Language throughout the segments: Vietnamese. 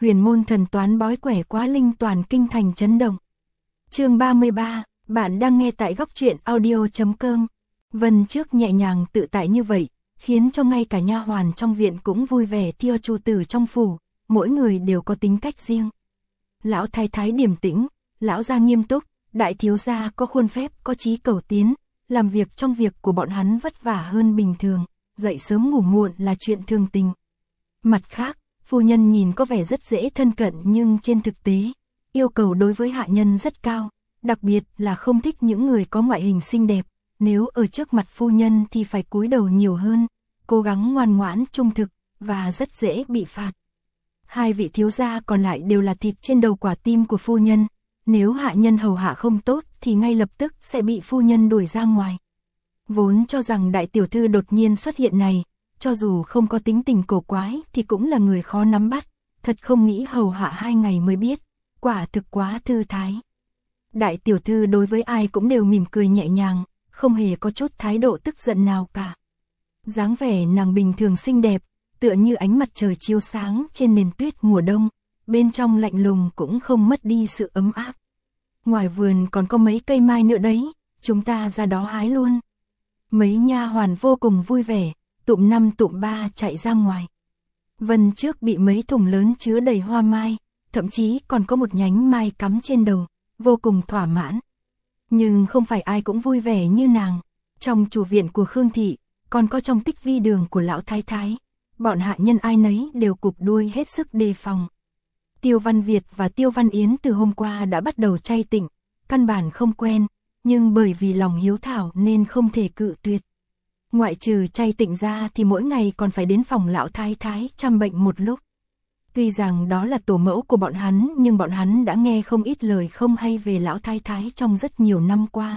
huyền môn thần toán bói quẻ quá linh toàn kinh thành chấn động. Chương 33, bạn đang nghe tại góc truyện audio.com. Vân trước nhẹ nhàng tự tại như vậy, khiến cho ngay cả nha hoàn trong viện cũng vui vẻ theo chu tử trong phủ, mỗi người đều có tính cách riêng. Lão thái thái điềm tĩnh, lão gia nghiêm túc, đại thiếu gia có khuôn phép, có chí cầu tiến, làm việc trong việc của bọn hắn vất vả hơn bình thường, dậy sớm ngủ muộn là chuyện thường tình. Mặt khác, phu nhân nhìn có vẻ rất dễ thân cận nhưng trên thực tế, yêu cầu đối với hạ nhân rất cao, đặc biệt là không thích những người có ngoại hình xinh đẹp, nếu ở trước mặt phu nhân thì phải cúi đầu nhiều hơn, cố gắng ngoan ngoãn trung thực, và rất dễ bị phạt. Hai vị thiếu gia còn lại đều là thịt trên đầu quả tim của phu nhân, nếu hạ nhân hầu hạ không tốt thì ngay lập tức sẽ bị phu nhân đuổi ra ngoài. Vốn cho rằng đại tiểu thư đột nhiên xuất hiện này, cho dù không có tính tình cổ quái thì cũng là người khó nắm bắt, thật không nghĩ hầu hạ 2 ngày mới biết, quả thực quá thư thái. Đại tiểu thư đối với ai cũng đều mỉm cười nhẹ nhàng, không hề có chút thái độ tức giận nào cả. Dáng vẻ nàng bình thường xinh đẹp, tựa như ánh mặt trời chiếu sáng trên nền tuyết mùa đông, bên trong lạnh lùng cũng không mất đi sự ấm áp. Ngoài vườn còn có mấy cây mai nữa đấy, chúng ta ra đó hái luôn. Mấy nha hoàn vô cùng vui vẻ, tụm 5 tụm 3 chạy ra ngoài. Vân trước bị mấy thùng lớn chứa đầy hoa mai, thậm chí còn có một nhánh mai cắm trên đầu, vô cùng thỏa mãn. Nhưng không phải ai cũng vui vẻ như nàng. Trong chủ viện của Khương Thị, còn có trong tích vi đường của lão thái thái, bọn hạ nhân ai nấy đều cụp đuôi hết sức đề phòng. Tiêu Văn Việt và Tiêu Văn Yến từ hôm qua đã bắt đầu chay tịnh, căn bản không quen, nhưng bởi vì lòng hiếu thảo nên không thể cự tuyệt. Ngoại trừ chay tịnh ra thì mỗi ngày còn phải đến phòng lão thái thái chăm bệnh một lúc. Tuy rằng đó là tổ mẫu của bọn hắn, nhưng bọn hắn đã nghe không ít lời không hay về lão thái thái trong rất nhiều năm qua.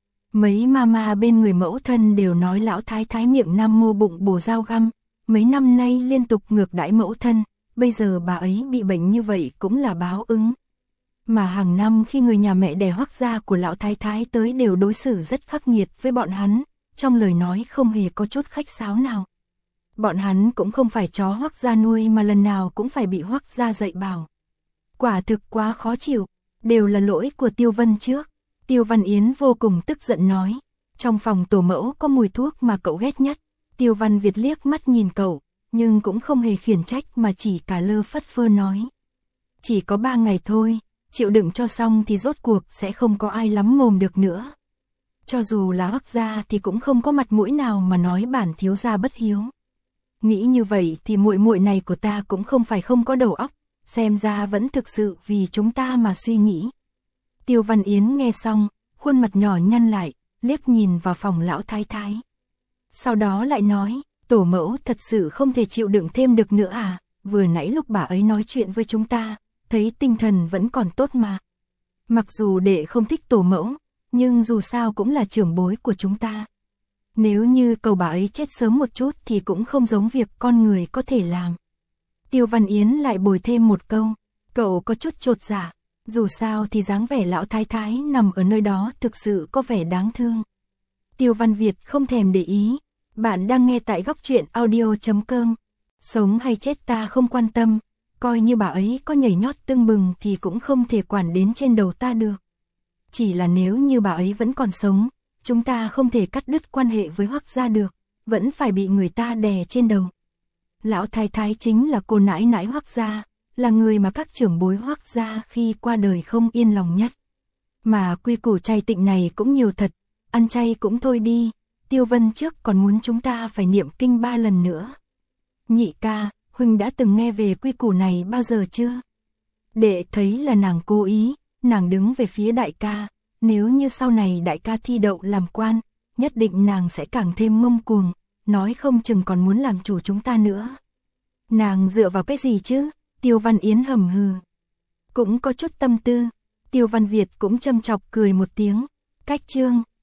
Mấy mama bên người mẫu thân đều nói lão thái thái miệng nam mô bụng bổ dao găm, mấy năm nay liên tục ngược đãi mẫu thân, bây giờ bà ấy bị bệnh như vậy cũng là báo ứng. Mà hàng năm khi người nhà mẹ đẻ Hoắc gia của lão thái thái tới đều đối xử rất khắc nghiệt với bọn hắn, trong lời nói không hề có chút khách sáo nào. Bọn hắn cũng không phải chó Hoắc gia nuôi mà lần nào cũng phải bị Hoắc gia dạy bảo. Quả thực quá khó chịu, đều là lỗi của Tiêu Vân trước. Tiêu Văn Yến vô cùng tức giận nói, trong phòng tổ mẫu có mùi thuốc mà cậu ghét nhất. Tiêu Văn Việt liếc mắt nhìn cậu, nhưng cũng không hề khiển trách mà chỉ cả lơ phất phơ nói. Chỉ có 3 ngày thôi, chịu đựng cho xong thì rốt cuộc sẽ không có ai lắm mồm được nữa. Cho dù là Hoắc gia thì cũng không có mặt mũi nào mà nói bản thiếu gia bất hiếu. Nghĩ như vậy thì muội muội này của ta cũng không phải không có đầu óc, xem ra vẫn thực sự vì chúng ta mà suy nghĩ. Tiêu Văn Yến nghe xong, khuôn mặt nhỏ nhăn lại, liếc nhìn vào phòng lão thái thái. Sau đó lại nói, tổ mẫu thật sự không thể chịu đựng thêm được nữa à, vừa nãy lúc bà ấy nói chuyện với chúng ta, thấy tinh thần vẫn còn tốt mà. Mặc dù đệ không thích tổ mẫu, nhưng dù sao cũng là trưởng bối của chúng ta. Nếu như cầu bà ấy chết sớm một chút thì cũng không giống việc con người có thể làm. Tiêu Văn Yến lại bồi thêm một câu, cậu có chút chột dạ, dù sao thì dáng vẻ lão thái thái nằm ở nơi đó thực sự có vẻ đáng thương. Tiêu Văn Việt không thèm để ý, bạn đang nghe tại góc truyện audio.com. Sống hay chết ta không quan tâm, coi như bà ấy có nhảy nhót tưng bừng thì cũng không thể quản đến trên đầu ta được. Chỉ là nếu như bà ấy vẫn còn sống, chúng ta không thể cắt đứt quan hệ với Hoắc gia được, vẫn phải bị người ta đè trên đầu. Lão thái thái chính là cô nãi nãi Hoắc gia, là người mà các trưởng bối Hoắc gia khi qua đời không yên lòng nhất. Mà quy củ chay tịnh này cũng nhiều thật, ăn chay cũng thôi đi, Tiêu Vân trước còn muốn chúng ta phải niệm kinh 3 lần nữa. Nhị ca, huynh đã từng nghe về quy củ này bao giờ chưa? Đệ thấy là nàng cố ý, nàng đứng về phía đại ca, nếu như sau này đại ca thi đậu làm quan, nhất định nàng sẽ càng thêm ngông cuồng, nói không chừng còn muốn làm chủ chúng ta nữa. Nàng dựa vào cái gì chứ? Tiêu Văn Yến hầm hừ. Cũng có chút tâm tư. Tiêu Văn Việt cũng châm chọc cười một tiếng. Cách chương.